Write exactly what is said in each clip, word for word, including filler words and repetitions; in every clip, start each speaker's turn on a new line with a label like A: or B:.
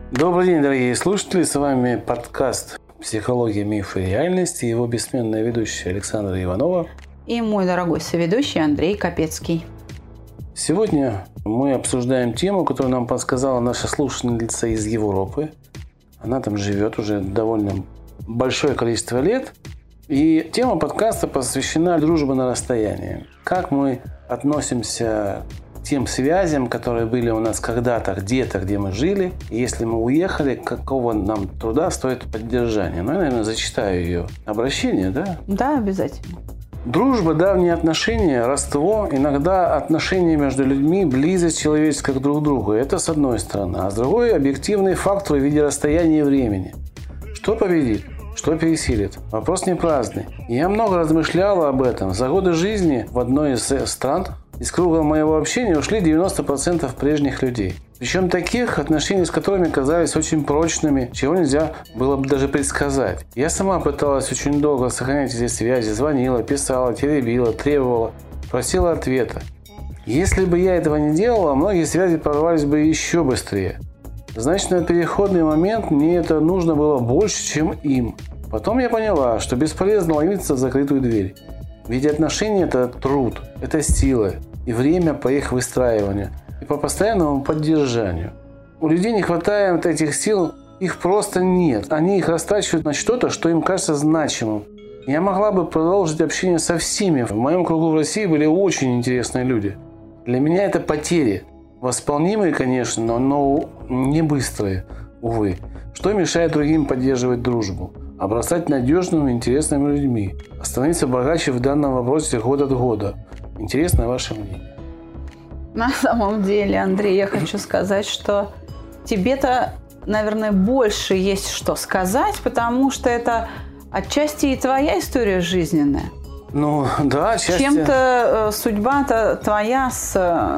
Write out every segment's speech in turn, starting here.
A: Добрый день, дорогие слушатели. С вами подкаст «Психология, мифы и реальность» и его бессменная ведущая Александра Иванова.
B: И мой дорогой соведущий Андрей Капецкий.
A: Сегодня мы обсуждаем тему, которую нам подсказала наша слушательница из Европы. Она там живет уже довольно большое количество лет. И тема подкаста посвящена дружбе на расстоянии. Как мы относимся к тем связям, которые были у нас когда-то, где-то, где мы жили. И если мы уехали, какого нам труда стоит поддержание. Ну, я, наверное, зачитаю ее обращение, да?
B: Да, обязательно.
A: Дружба, давние отношения, родство, иногда отношения между людьми, близость человеческая к друг другу. Это с одной стороны. А с другой – объективные факторы в виде расстояния и времени. Что победит? Что пересилит? Вопрос не праздный. Я много размышлял об этом. За годы жизни в одной из стран из круга моего общения ушли девяносто процентов прежних людей. Причем таких, отношения с которыми казались очень прочными, чего нельзя было бы даже предсказать. Я сама пыталась очень долго сохранять эти связи, звонила, писала, теребила, требовала, просила ответа. Если бы я этого не делала, многие связи порвались бы еще быстрее. Значит, на переходный момент мне это нужно было больше, чем им. Потом я поняла, что бесполезно ломиться в закрытую дверь. Ведь отношения – это труд, это сила и время по их выстраиванию и по постоянному поддержанию. У людей не хватает этих сил, их просто нет. Они их растрачивают на что-то, что им кажется значимым. Я могла бы продолжить общение со всеми. В моем кругу в России были очень интересные люди. Для меня это потери. Восполнимые, конечно, но не быстрые, увы. Что мешает другим поддерживать дружбу? Обрастать надежными, интересными людьми. Становиться богаче в данном вопросе год от года. Интересно ваше мнение.
B: На самом деле, Андрей, я хочу сказать, что тебе-то, наверное, больше есть что сказать, потому что это отчасти и твоя история жизненная.
A: Ну, да, отчасти.
B: Чем-то судьба-то твоя с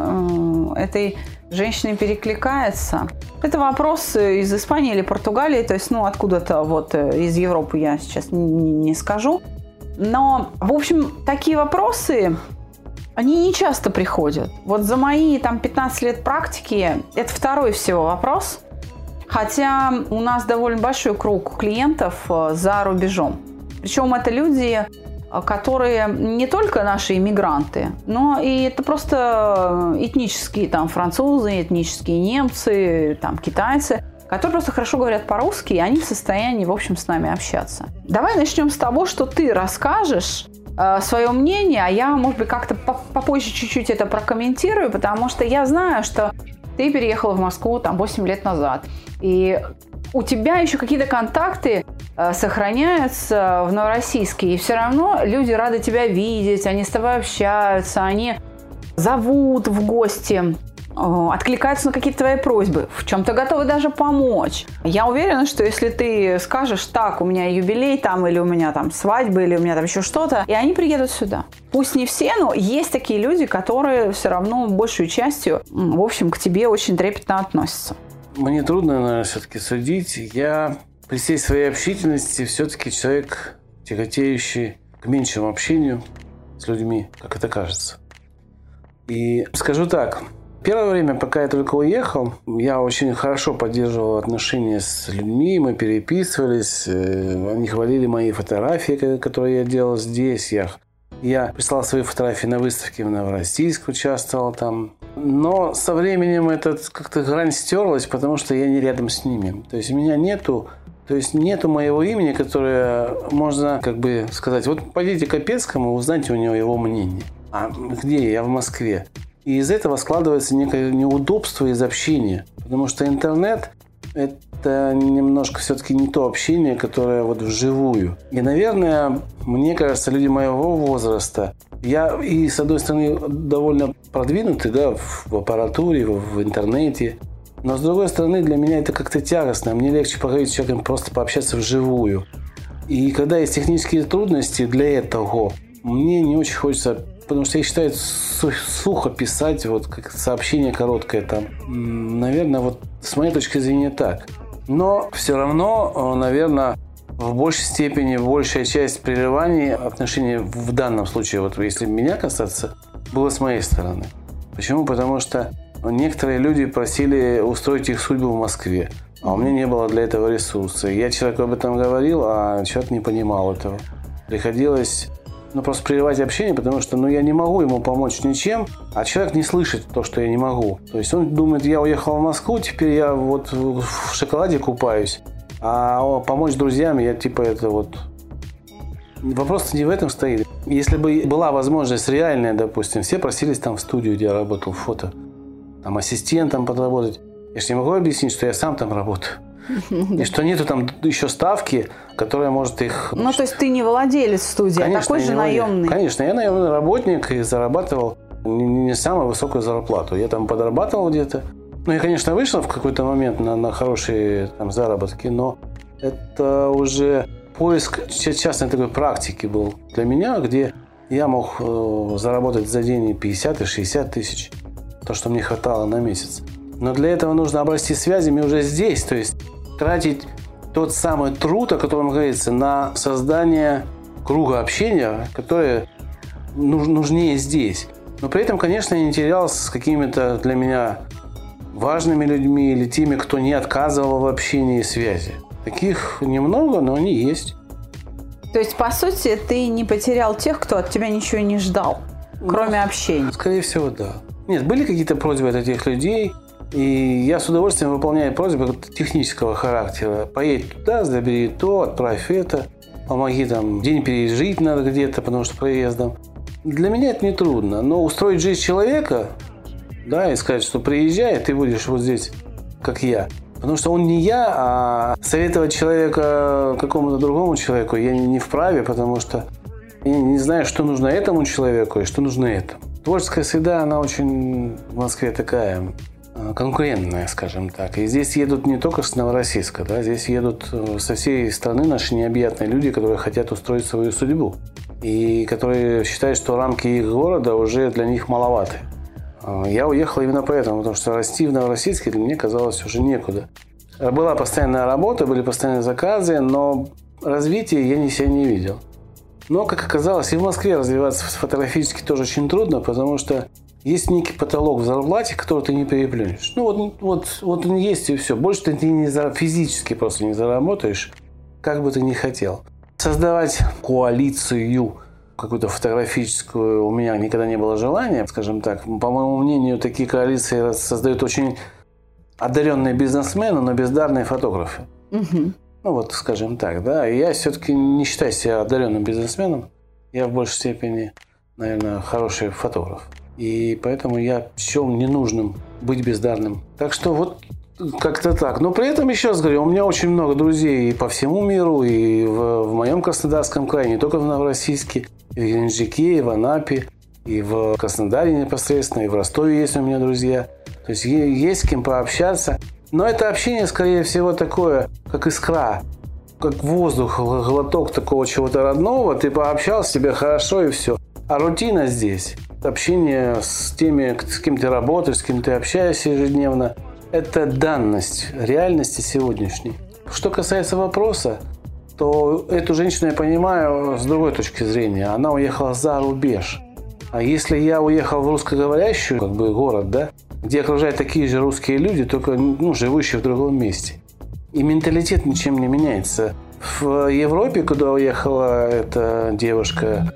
B: э, этой женщиной перекликается. Это вопрос из Испании или Португалии, то есть, ну, откуда-то вот из Европы я сейчас не, не скажу. Но, в общем, такие вопросы, они не часто приходят. Вот за мои там пятнадцать лет практики это второй всего вопрос. Хотя у нас довольно большой круг клиентов за рубежом. Причем это люди, которые не только наши иммигранты, но и это просто этнические там французы, этнические немцы, там китайцы, которые просто хорошо говорят по-русски, и они в состоянии, в общем, с нами общаться. Давай начнем с того, что ты расскажешь э, свое мнение, а я, может быть, как-то попозже чуть-чуть это прокомментирую, потому что я знаю, что ты переехала в Москву там восемь лет назад, и у тебя еще какие-то контакты э, сохраняются в Новороссийске, и все равно люди рады тебя видеть, они с тобой общаются, они зовут в гости, э, откликаются на какие-то твои просьбы, в чем-то готовы даже помочь. Я уверена, что если ты скажешь, так, у меня юбилей там, или у меня там свадьба, или у меня там еще что-то, и они приедут сюда. Пусть не все, но есть такие люди, которые все равно большую частью, в общем, к тебе очень трепетно относятся.
A: Мне трудно, наверное, все-таки судить. Я при всей своей общительности все-таки человек, тяготеющий к меньшему общению с людьми, как это кажется. И скажу так. Первое время, пока я только уехал, я очень хорошо поддерживал отношения с людьми, мы переписывались, они хвалили мои фотографии, которые я делал здесь. Я, я прислал свои фотографии на выставке в Новороссийск, участвовал там. Но со временем эта как-то грань стерлась, потому что я не рядом с ними. То есть у меня нету, то есть нету моего имени, которое можно, как бы сказать, вот пойдите к Капецкому, узнайте у него его мнение. А где я? В Москве. И из этого складывается некое неудобство из общения. Потому что интернет – это немножко все-таки не то общение, которое вот вживую. И, наверное, мне кажется, люди моего возраста, я и, с одной стороны, довольно продвинутый, да, в аппаратуре, в интернете. Но, с другой стороны, для меня это как-то тягостно. Мне легче поговорить с человеком, просто пообщаться вживую. И когда есть технические трудности для этого, мне не очень хочется, потому что я считаю, сухо писать, вот как сообщение короткое там. Наверное, вот с моей точки зрения так. Но все равно, наверное, в большей степени большая часть прерываний отношений в данном случае, вот если меня касаться, было с моей стороны. Почему? Потому что некоторые люди просили устроить их судьбу в Москве. А у меня не было для этого ресурса. Я человеку об этом говорил, а человек не понимал этого. Приходилось ну, просто прерывать общение, потому что ну, я не могу ему помочь ничем, а человек не слышит то, что я не могу. То есть он думает, я уехал в Москву, теперь я вот в шоколаде купаюсь, а помочь друзьям я типа это вот... Вопрос не в этом стоит. Если бы была возможность реальная, допустим, все просились там в студию, где я работал, фото, там ассистентом подработать. Я же не могу объяснить, что я сам там работаю. И что нету там еще ставки, которая может их...
B: Ну, то есть ты не владелец студии, конечно, а такой же наемный.
A: Конечно, я наемный работник и зарабатывал не, не самую высокую зарплату. Я там подрабатывал где-то. Ну, я, конечно, вышел в какой-то момент на, на хорошие там заработки, но это уже поиск частной такой практики был для меня, где я мог э, заработать за день пятьдесят и шестьдесят тысяч, то, что мне хватало на месяц. Но для этого нужно обрасти связями уже здесь, то есть тратить тот самый труд, о котором говорится, на создание круга общения, которое нужнее здесь. Но при этом, конечно, я не терялся с какими-то для меня важными людьми или теми, кто не отказывал в общении и связи. Таких немного, но они есть.
B: То есть, по сути, ты не потерял тех, кто от тебя ничего не ждал, кроме ну, общения?
A: Скорее всего, да. Нет, были какие-то просьбы от этих людей, и я с удовольствием выполняю просьбы технического характера. Поедь туда, забери то, отправь это, помоги там, день пережить надо где-то, потому что проездом. Для меня это не трудно, но устроить жизнь человека, да, и сказать, что приезжай, ты будешь вот здесь, как я. Потому что он не я, а советовать человека какому-то другому человеку я не вправе, потому что я не знаю, что нужно этому человеку и что нужно этому. Творческая среда, она очень в Москве такая конкурентная, скажем так. И здесь едут не только с Новороссийска, да, здесь едут со всей страны наши необъятные люди, которые хотят устроить свою судьбу. И которые считают, что рамки их города уже для них маловаты. Я уехал именно поэтому, потому что расти в Новороссийске для меня казалось уже некуда. Была постоянная работа, были постоянные заказы, но развития я ни себя не видел. Но, как оказалось, и в Москве развиваться фотографически тоже очень трудно, потому что есть некий потолок в зарплате, который ты не переплюнешь. Ну вот, вот, вот он есть и все. Больше ты не за, физически просто не заработаешь, как бы ты ни хотел. Создавать коалицию какую-то фотографическую у меня никогда не было желания, скажем так. По моему мнению, такие коалиции создают очень одаренные бизнесмены, но бездарные фотографы.
B: Угу.
A: Ну вот, скажем так, да. И я все-таки не считаю себя одаренным бизнесменом. Я в большей степени, наверное, хороший фотограф. И поэтому я счел ненужным быть бездарным. Так что вот как-то так. Но при этом, еще раз говорю, у меня очень много друзей и по всему миру, и в, в моем Краснодарском крае, не только в Новороссийске, и в Геленджике, и в Анапе, и в Краснодаре непосредственно, и в Ростове есть у меня друзья. То есть есть с кем пообщаться. Но это общение, скорее всего, такое, как искра, как воздух, глоток такого чего-то родного. Ты пообщался, тебе хорошо и все. А рутина здесь, общение с теми, с кем ты работаешь, с кем ты общаешься ежедневно, это данность реальности сегодняшней. Что касается вопроса, то эту женщину я понимаю с другой точки зрения. Она уехала за рубеж. А если я уехал в русскоговорящую как бы, город, да, где окружают такие же русские люди, только ну, живущие в другом месте. И менталитет ничем не меняется. В Европе, куда уехала эта девушка,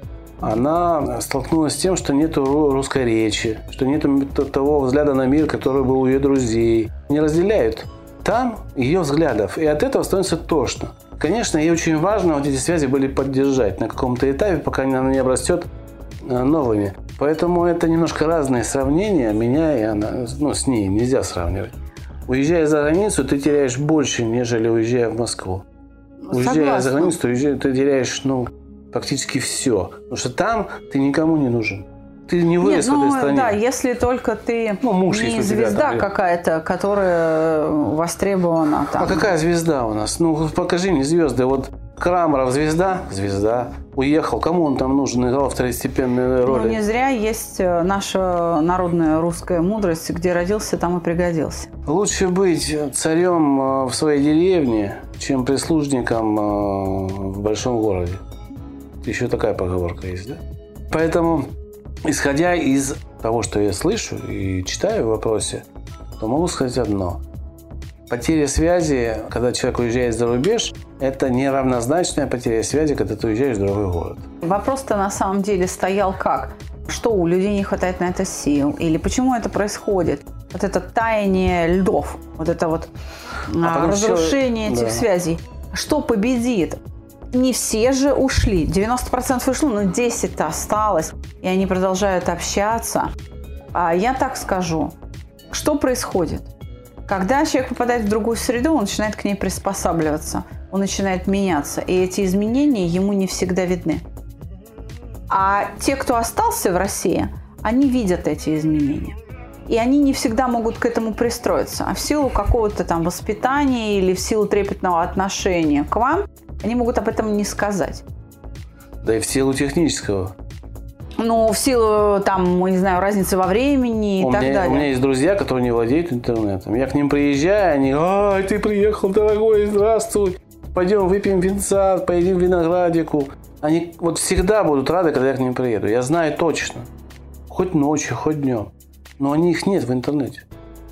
A: она столкнулась с тем, что нет русской речи, что нет того взгляда на мир, который был у ее друзей. Не разделяют там ее взглядов, и от этого становится тошно. Конечно, ей очень важно вот эти связи были поддержать на каком-то этапе, пока она не обрастет новыми. Поэтому это немножко разные сравнения. Меня и она, ну, с ней нельзя сравнивать. Уезжая за границу, ты теряешь больше, нежели уезжая в Москву. Уезжая Согласна. За границу, ты, ты теряешь, ну, практически все. Потому что там ты никому не нужен. Ты не вырос Нет, ну, в этой стране.
B: Да, если только ты ну, муж, не звезда какая-то, которая востребована там.
A: А какая звезда у нас? Ну, покажи мне звезды. Вот Крамаров звезда? Звезда. Уехал. Кому он там нужен? Играл второстепенные роли.
B: Ну, не зря есть наша народная русская мудрость, где родился, там и пригодился.
A: Лучше быть царем в своей деревне, чем прислужником в большом городе. Еще такая поговорка есть, да? Поэтому, исходя из того, что я слышу и читаю в вопросе, то могу сказать одно. Потеря связи, когда человек уезжает за рубеж, это неравнозначная потеря связи, когда ты уезжаешь в другой город.
B: Вопрос-то на самом деле стоял как? Что у людей не хватает на это сил? Или почему это происходит? Вот это таяние льдов, вот это вот а разрушение все... этих да. связей. Что победит? Не все же ушли. девяносто процентов ушло, но десять процентов осталось. И они продолжают общаться. А я так скажу. Что происходит? Когда человек попадает в другую среду, он начинает к ней приспосабливаться. Он начинает меняться. И эти изменения ему не всегда видны. А те, кто остался в России, они видят эти изменения. И они не всегда могут к этому пристроиться. А в силу какого-то там воспитания или в силу трепетного отношения к вам, они могут об этом не сказать.
A: Да и в силу технического.
B: Ну, в силу, там, не знаю, разницы во времени и
A: у
B: так
A: меня,
B: далее.
A: У меня есть друзья, которые не владеют интернетом. Я к ним приезжаю, они: «Ай, ты приехал, дорогой, здравствуй. Пойдем выпьем винца, поедим виноградику». Они вот всегда будут рады, когда я к ним приеду. Я знаю точно. Хоть ночью, хоть днем. Но они их нет в интернете.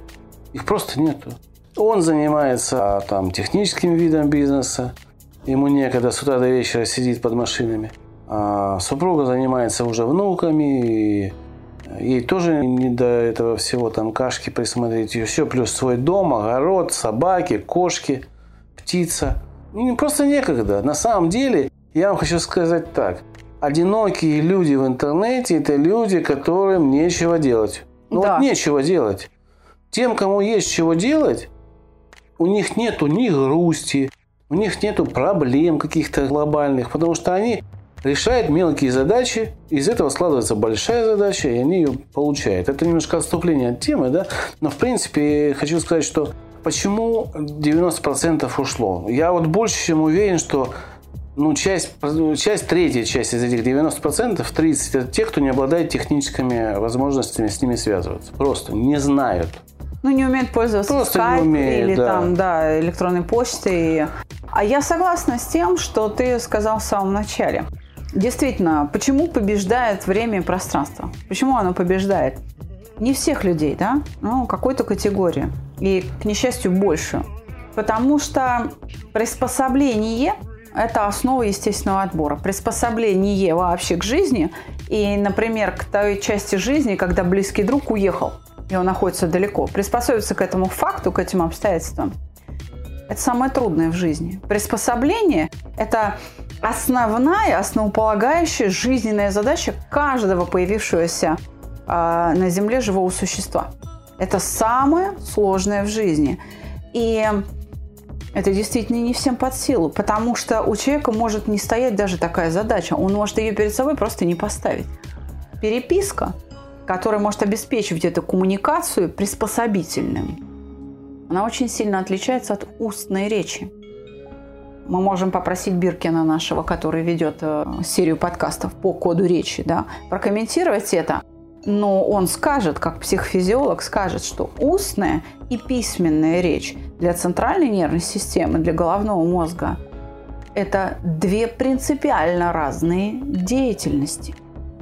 A: Их просто нету. Он занимается там техническим видом бизнеса. Ему некогда с утра до вечера сидит под машинами. А супруга занимается уже внуками. И ей тоже не до этого всего, там кашки присмотреть. И все, плюс свой дом, огород, собаки, кошки, птица. Им просто некогда. На самом деле, я вам хочу сказать так. Одинокие люди в интернете – это люди, которым нечего делать. Ну да. Вот нечего делать. Тем, кому есть чего делать, у них нету ни грусти, у них нету проблем каких-то глобальных, потому что они решают мелкие задачи, из этого складывается большая задача, и они ее получают. Это немножко отступление от темы, да? Но в принципе хочу сказать, что почему девяносто процентов ушло. Я вот больше чем уверен, что ну, часть, часть, третья часть из этих девяноста процентов, тридцать процентов, это те, кто не обладает техническими возможностями с ними связываться. Просто не знают.
B: Ну, не умеют пользоваться
A: Просто
B: Skype
A: не умеют,
B: или
A: да.
B: там, да, электронной почтой. А я согласна с тем, что ты сказал в самом начале. Действительно, почему побеждает время и пространство? Почему оно побеждает? Не всех людей, да, ну, какой-то категории. И, к несчастью, больше. Потому что приспособление – это основа естественного отбора. Приспособление вообще к жизни и, например, к той части жизни, когда близкий друг уехал, и он находится далеко. Приспособиться к этому факту, к этим обстоятельствам – это самое трудное в жизни. Приспособление – это основная, основополагающая жизненная задача каждого появившегося э, на Земле живого существа. Это самое сложное в жизни. И это действительно не всем под силу, потому что у человека может не стоять даже такая задача. Он может ее перед собой просто не поставить. Переписка, которая может обеспечивать эту коммуникацию приспособительным, она очень сильно отличается от устной речи. Мы можем попросить Биркина нашего, который ведет серию подкастов по коду речи, да, прокомментировать это. Но он скажет, как психофизиолог, скажет, что устная и письменная речь для центральной нервной системы, для головного мозга – это две принципиально разные деятельности.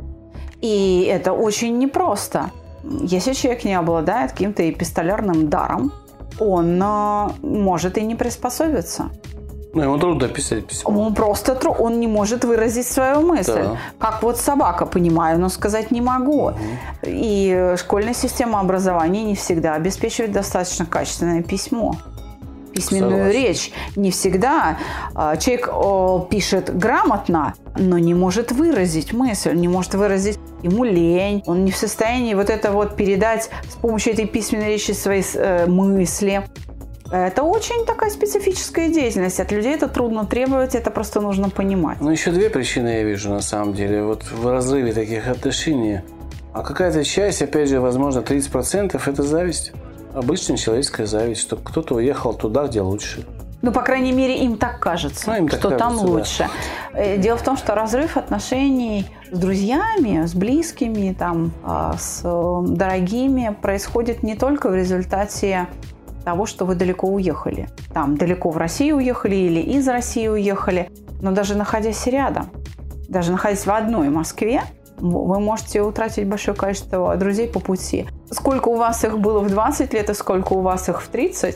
B: И это очень непросто. Если человек не обладает каким-то эпистолярным даром, он может и не приспособиться.
A: Ну, ему трудно писать письмо.
B: Он просто тру... он не может выразить свою мысль. Да. Как вот собака, понимаю, но сказать не могу. Угу. И школьная система образования не всегда обеспечивает достаточно качественное письмо. Письменную Согласен. Речь. Не всегда человек пишет грамотно, но не может выразить мысль, не может выразить, ему лень, он не в состоянии вот это вот передать с помощью этой письменной речи свои мысли. Это очень такая специфическая деятельность. От людей это трудно требовать, это просто нужно понимать.
A: Ну, еще две причины я вижу, на самом деле. Вот в разрыве таких отношений. А какая-то часть, опять же, возможно, тридцать процентов – это зависть. Обычная человеческая зависть, что кто-то уехал туда, где лучше.
B: Ну, по крайней мере, им так кажется, ну, им так что кажется, там лучше. Да. Дело в том, что разрыв отношений с друзьями, с близкими, там, с дорогими происходит не только в результате того, что вы далеко уехали. Там далеко в Россию уехали или из России уехали. Но даже находясь рядом, даже находясь в одной Москве, вы можете утратить большое количество друзей по пути. Сколько у вас их было в двадцать лет и сколько у вас их в тридцать,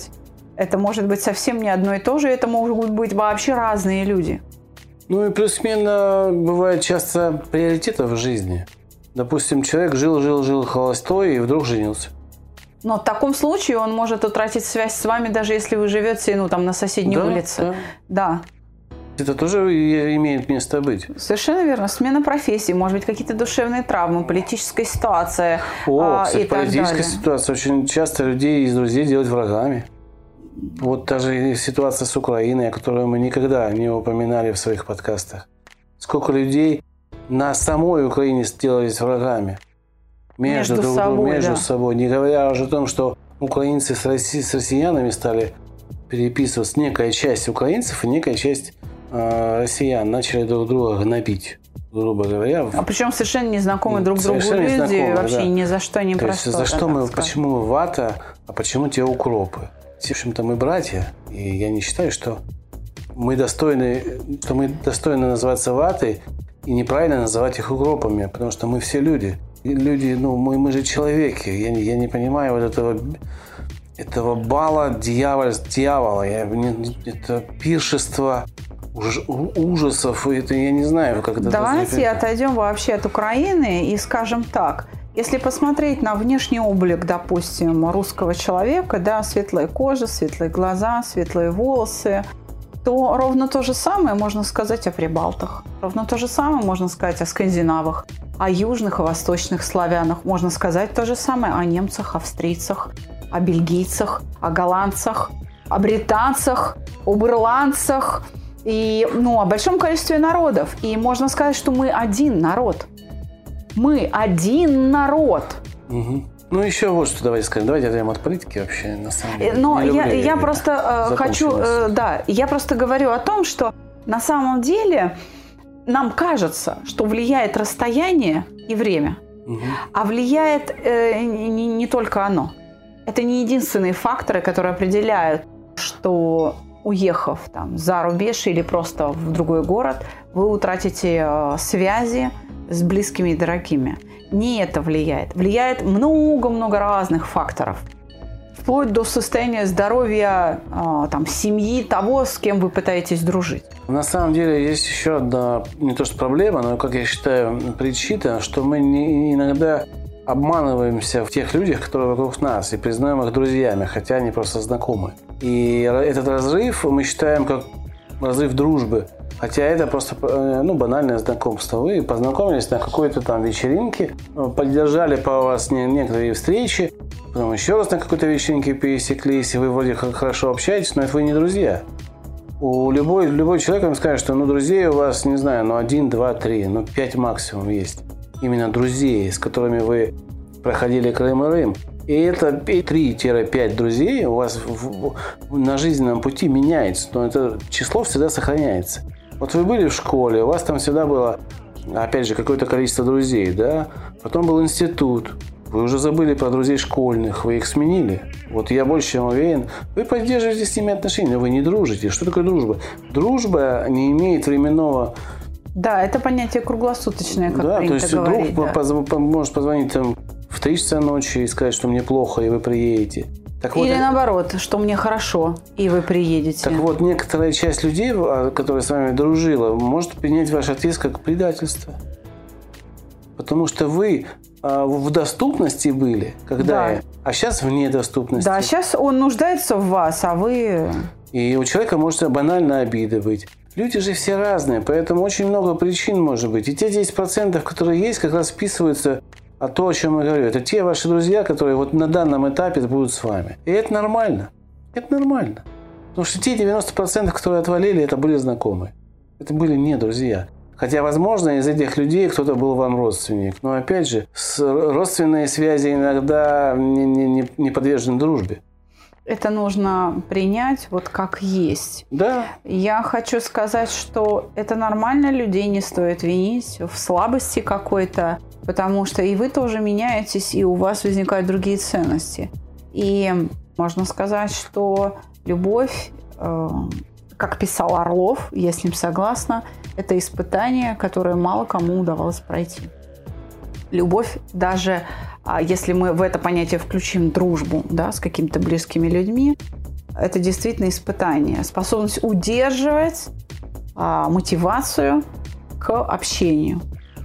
B: Это может быть совсем не одно и то же, это могут быть вообще разные люди.
A: Ну и плюс-минус бывает часто приоритеты в жизни. Допустим, человек жил-жил-жил холостой и вдруг женился.
B: Но в таком случае он может утратить связь с вами, даже если вы живете, ну, там, на соседней
A: да,
B: улице.
A: Да.
B: да.
A: Это тоже имеет место быть.
B: Совершенно верно. Смена профессии, может быть, какие-то душевные травмы, политическая ситуация.
A: О,
B: а,
A: кстати,
B: и так
A: политическая
B: далее.
A: ситуация. Очень часто людей из друзей делают врагами. Вот даже ситуация с Украиной, о которой мы никогда не упоминали в своих подкастах. Сколько людей на самой Украине сделались врагами. Между,
B: между
A: друг,
B: собой,
A: между
B: да.
A: собой. Не говоря уже о том, что украинцы с, Росси, с россиянами стали переписываться. Некая часть украинцев и некая часть э, россиян начали друг друга гнобить, грубо говоря.
B: А причем совершенно незнакомые друг другу люди,
A: незнакомые,
B: вообще
A: да.
B: ни за что, ни
A: То
B: про
A: есть,
B: что.
A: за что мы, почему мы вата, а почему те укропы? В общем-то, мы братья, и я не считаю, что мы достойны, что мы достойны называться ватой, и неправильно называть их укропами, потому что мы все люди. И люди, ну, мы, мы же человеки. Я, я не понимаю вот этого, этого бала дьявола, дьявола. Я, это пиршество уж, ужасов. Это я не знаю, как это.
B: Давайте отойдем вообще от Украины и скажем так. Если посмотреть на внешний облик, допустим, русского человека, да, светлая кожа, светлые глаза, светлые волосы, то ровно то же самое можно сказать о прибалтах. Ровно то же самое можно сказать о скандинавах, о южных и восточных славянах. Можно сказать то же самое о немцах, австрийцах, о бельгийцах, о голландцах, о британцах, об ирландцах и, ну, о большом количестве народов. И можно сказать, что мы один народ. Мы один народ.
A: Угу. Ну, еще вот что давайте скажем. Давайте отойдем от политики вообще, на самом деле.
B: Но
A: я,
B: я, я просто э, хочу, э, да, я просто говорю о том, что на самом деле нам кажется, что влияет расстояние и время, угу. а влияет э, не, не только оно. Это не единственные факторы, которые определяют, что, уехав там за рубеж или просто в другой город, вы утратите э, связи с близкими и дорогими. Не это влияет. Влияет много-много разных факторов. Вплоть до состояния здоровья э, там, семьи, того, с кем вы пытаетесь дружить.
A: На самом деле есть еще одна, не то что проблема, но, как я считаю, причина, что мы не, иногда обманываемся в тех людях, которые вокруг нас, и признаем их друзьями, хотя они просто знакомы. И этот разрыв мы считаем как разрыв дружбы. Хотя это просто, ну, банальное знакомство. Вы познакомились на какой-то там вечеринке, поддержали по вас некоторые встречи, потом еще раз на какой-то вечеринке пересеклись, и вы вроде как хорошо общаетесь, но это вы не друзья. У любой, любой человек вам скажет, что ну, друзей у вас, не знаю, ну один, два, три, ну пять максимум есть. Именно друзей, с которыми вы проходили Крым и Рим. И это три-пять друзей у вас в, в, на жизненном пути меняется, но это число всегда сохраняется. Вот вы были в школе, у вас там всегда было, опять же, какое-то количество друзей, да? Потом был институт, вы уже забыли про друзей школьных, вы их сменили. Вот я больше чем уверен, вы поддерживаете с ними отношения, но вы не дружите. Что такое дружба? Дружба не имеет временного...
B: Да, это понятие круглосуточное, как
A: да,
B: принято
A: то есть
B: говорить.
A: друг
B: да.
A: поз- может позвонить там в три часа ночи и сказать, что мне плохо, и вы приедете. Так
B: Или
A: вот,
B: наоборот, что мне хорошо, и вы приедете.
A: Так вот, некоторая часть людей, которая с вами дружила, может принять ваш отъезд как предательство. Потому что вы а, в доступности были, когда
B: да.
A: я, а сейчас вне доступности.
B: Да, сейчас он нуждается в вас, а вы...
A: И у человека может банально обида быть. Люди же все разные, поэтому очень много причин может быть. И те десять процентов, которые есть, как раз вписываются а то, о чем я говорю. Это те ваши друзья, которые вот на данном этапе будут с вами. И это нормально. Это нормально. Потому что те девяносто процентов, которые отвалили, это были знакомые. Это были не друзья. Хотя, возможно, из этих людей кто-то был вам родственник. Но, опять же, родственные связи иногда не, не, не подвержены дружбе.
B: Это нужно принять вот как есть.
A: Да.
B: Я хочу сказать, что это нормально, людей не стоит винить в слабости какой-то, потому что и вы тоже меняетесь, и у вас возникают другие ценности. И можно сказать, что любовь, э, как писал Орлов, я с ним согласна, это испытание, которое мало кому удавалось пройти. Любовь, даже если мы в это понятие включим дружбу, да, с какими-то близкими людьми, это действительно испытание. Способность удерживать а, мотивацию к общению.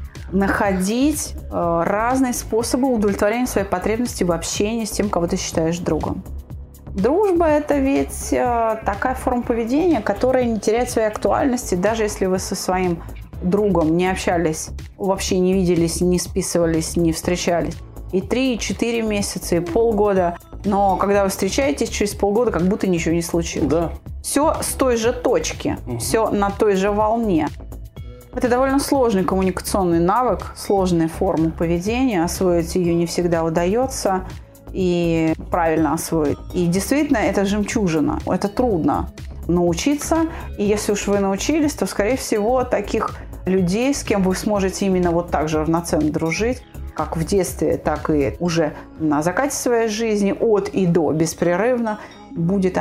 B: Находить а, разные способы удовлетворения своей потребности в общении с тем, кого ты считаешь другом. Дружба – это ведь а, такая форма поведения, которая не теряет своей актуальности, даже если вы со своим другом не общались, вообще не виделись, не списывались, не встречались. И три, и четыре месяца, и полгода. Но когда вы встречаетесь, через полгода как будто ничего не случилось.
A: Да.
B: Все с той же точки,
A: угу.
B: все на той же волне. Это довольно сложный коммуникационный навык, сложная форма поведения. Освоить ее не всегда удается. И правильно освоить. И действительно, это жемчужина. Это трудно научиться. И если уж вы научились, то, скорее всего, таких людей, с кем вы сможете именно вот так же равноценно дружить, как в детстве, так и уже на закате своей жизни, от и до, беспрерывно, будет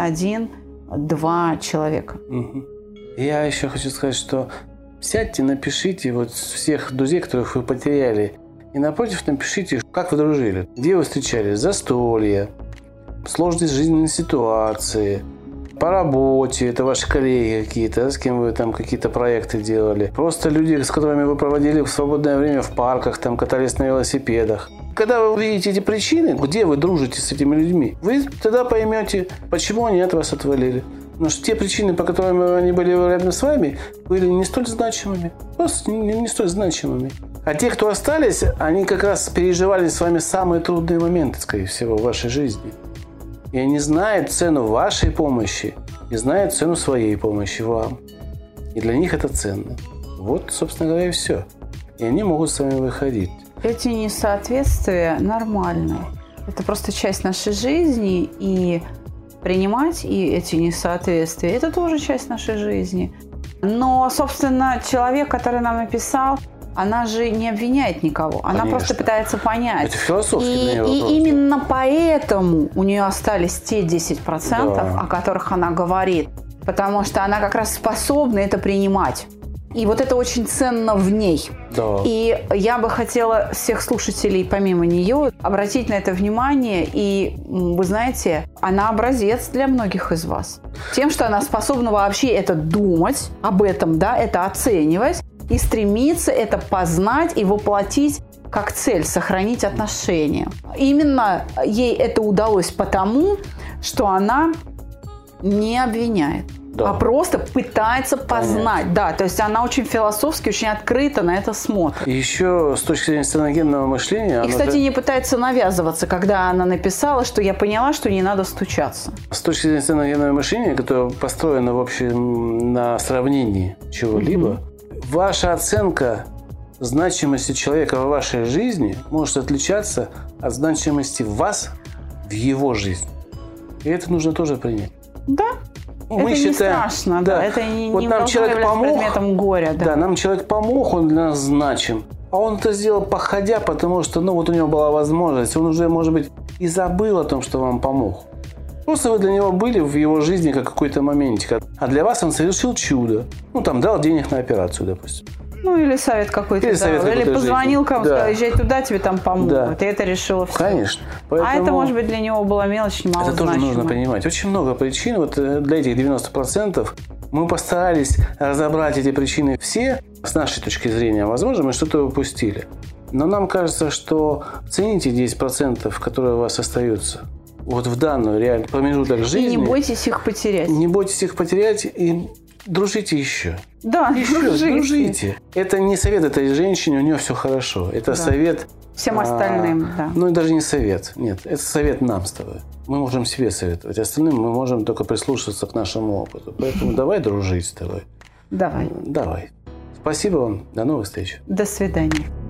B: один-два человека.
A: Угу. Я еще хочу сказать, что сядьте, напишите вот всех друзей, которых вы потеряли, и напротив напишите, как вы дружили, где вы встречались, застолья, сложные жизненные ситуации, по работе, это ваши коллеги какие-то, с кем вы там какие-то проекты делали. Просто люди, с которыми вы проводили в свободное время в парках, там катались на велосипедах. Когда вы увидите эти причины, где вы дружите с этими людьми, вы тогда поймете, почему они от вас отвалили. Потому что те причины, по которым они были рядом с вами, были не столь значимыми. Просто не, не столь значимыми. А те, кто остались, они как раз переживали с вами самые трудные моменты, скорее всего, в вашей жизни. И они знают цену вашей помощи и знают цену своей помощи вам. И для них это ценно. Вот, собственно говоря, и все. И они могут с вами выходить.
B: Эти несоответствия нормальны. Это просто часть нашей жизни. И принимать и эти несоответствия – это тоже часть нашей жизни. Но, собственно, человек, который нам написал, она же не обвиняет никого. Она Конечно. Просто пытается понять.
A: Это философский
B: и, и именно поэтому у нее остались те десять процентов, да. о которых она говорит. Потому что она как раз способна это принимать. И вот это очень ценно в ней.
A: Да.
B: И я бы хотела всех слушателей, помимо нее, обратить на это внимание. И, вы знаете, она образец для многих из вас. Тем, что она способна вообще это думать, об этом, да, это оценивать. И стремиться это познать и воплотить как цель, сохранить отношения. Именно ей это удалось потому, что она не обвиняет, да. а просто пытается познать. Да, то есть она очень философски, очень открыто на это смотрит.
A: И еще с точки зрения сценогенного мышления...
B: И, кстати, не пытается навязываться, когда она написала, что я поняла, что не надо стучаться.
A: С точки зрения сценогенного мышления, которое построено в общем на сравнении чего-либо, угу. ваша оценка значимости человека в вашей жизни может отличаться от значимости вас в его жизни. И это нужно тоже принять.
B: Да.
A: Ну,
B: это
A: мы
B: не
A: считаем,
B: страшно, да. Это не,
A: вот
B: не
A: нам человек помог,
B: предметом горя. Да.
A: да, нам человек помог, он для нас значим. А он это сделал походя, потому что, ну, вот у него была возможность. Он уже, может быть, и забыл о том, что вам помог. Просто вы для него были в его жизни как какой-то моментик. А для вас он совершил чудо. Ну, там, дал денег на операцию, допустим.
B: Ну, или совет какой-то.
A: Или,
B: да.
A: совет
B: или позвонил
A: жизни.
B: кому-то,
A: да.
B: сказал, езжай туда, тебе там помогут. Да. И это решило все.
A: Конечно.
B: Поэтому... А это, может быть, для него была мелочь, мало
A: Это тоже нужно понимать. Очень много причин. Вот для этих девяноста процентов мы постарались разобрать эти причины все. С нашей точки зрения, возможно, мы что-то упустили. Но нам кажется, что цените десять процентов, которые у вас остаются. Вот в данную реальный промежуток жизни.
B: И не бойтесь их потерять.
A: Не бойтесь их потерять и дружите еще.
B: Да,
A: еще дружите. дружите. Это не совет этой женщине, у нее все хорошо. Это да. совет
B: всем остальным.
A: А,
B: да.
A: Ну, даже не совет. Нет, это совет нам с тобой. Мы можем себе советовать. Остальным мы можем только прислушаться к нашему опыту. Поэтому давай дружить с тобой.
B: Давай.
A: Давай. Спасибо вам. До новых встреч.
B: До свидания.